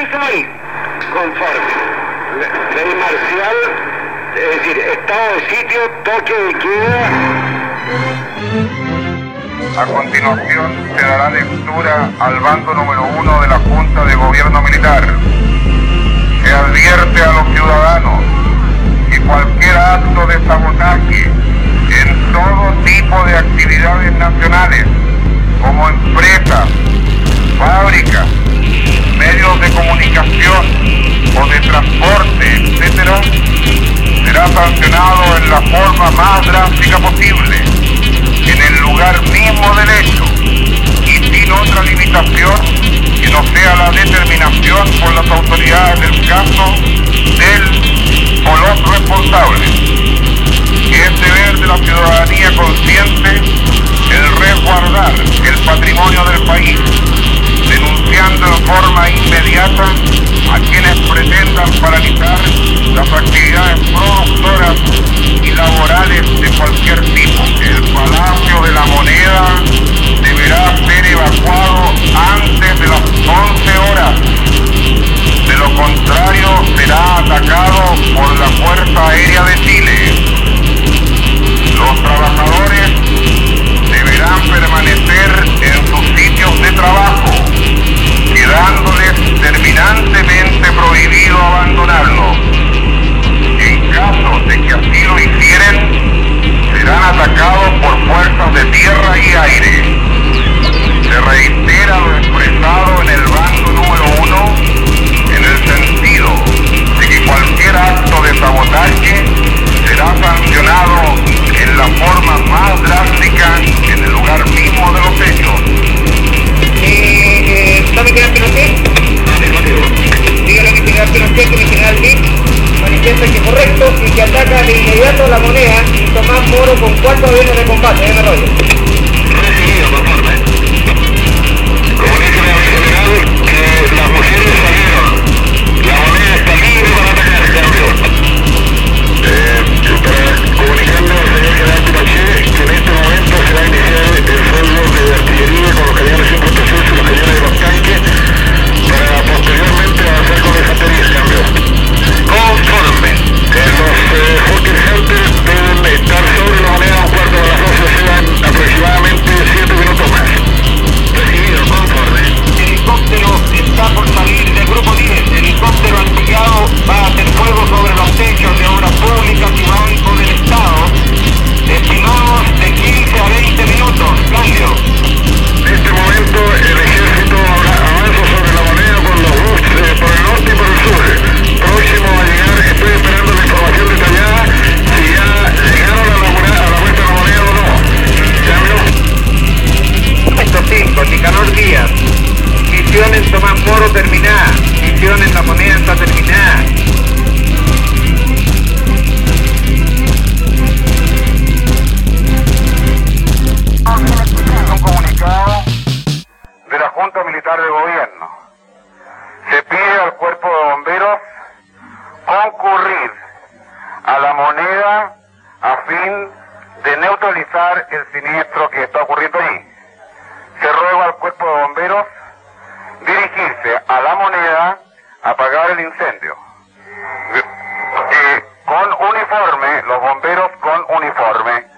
Comisario. Conforme. Ley marcial, es decir, estado de sitio, toque de queda. A continuación se dará lectura al bando número 1 de la Junta de Gobierno Militar. Se advierte a los ciudadanos que cualquier acto de sabotaje en todo tipo de actividades nacionales, como empresas, fábricas, medios de comunicación o de transporte, etc., será sancionado en la forma más drástica posible, en el lugar mismo del hecho y sin otra limitación que no sea la determinación por las autoridades del caso del o los responsables. Es deber de la ciudadanía consciente el resguardar el patrimonio del país, denunciando en forma inmediata a quienes pretendan paralizar las actividades productoras y laborales de cualquier tipo. El Palacio de la Moneda deberá ser evacuado antes de las 11 horas. De lo contrario, será atacado por la Fuerza Aérea de Chile. Los trabajadores deberán permanecer en sus sitios de trabajo, quedándoles terminantemente prohibido abandonarlo. En caso de que así lo hicieren, serán atacados por fuerzas de tierra y aire. Se reitera lo expresado en el bando número 1, en el sentido de que cualquier acto de sabotaje será sancionado en la forma más drástica en el lugar mismo de los hechos. ¿Sabe qué Pinochet? Dígale a mi general Pinochet que mi general Lick manifiesta que es correcto y que ataca de inmediato La Moneda y Tomás Moro con 4 aviones de combate. Rollo. Recibido, conforme. Comuníqueme a mi general que las mujeres salieron. La Moneda está libre para atacar, cambio. Comunicando al señor general Pinochet que en este momento se va a iniciar el fuego de artillería con los cañones 5.6 y los cañones de los tanques para posteriormente avanzar con la infantería, cambio. Conforme. Los fertilizantes deben estar sobre La Moneda a un cuarto de las 12, o sea, aproximadamente 7 minutos más. Recibido, conforme. El helicóptero está por salir del grupo 10. El helicóptero antigado va a hacer fuego sobre los techos de obras públicas y bancos del Estado. Estimamos de 15 a 20 minutos. Cambio. En este momento el ejército avanza sobre La Moneda por los buses por el norte y por el sur. Próximo a llegar, estoy esperando la información detallada si ya llegaron a la vuelta de La Moneda o no. ¿Cambio? Puesto 5, Nicanor Díaz. Misión en Tomás Moro terminada. Misión en La Moneda está terminada. Un comunicado de la Junta Militar de Gobierno. Se pide al Cuerpo de Bomberos concurrir a La Moneda a fin de neutralizar el siniestro que está ocurriendo allí. Se ruega al Cuerpo de Bomberos dirigirse a La Moneda a apagar el incendio. Con uniforme, los bomberos con uniforme.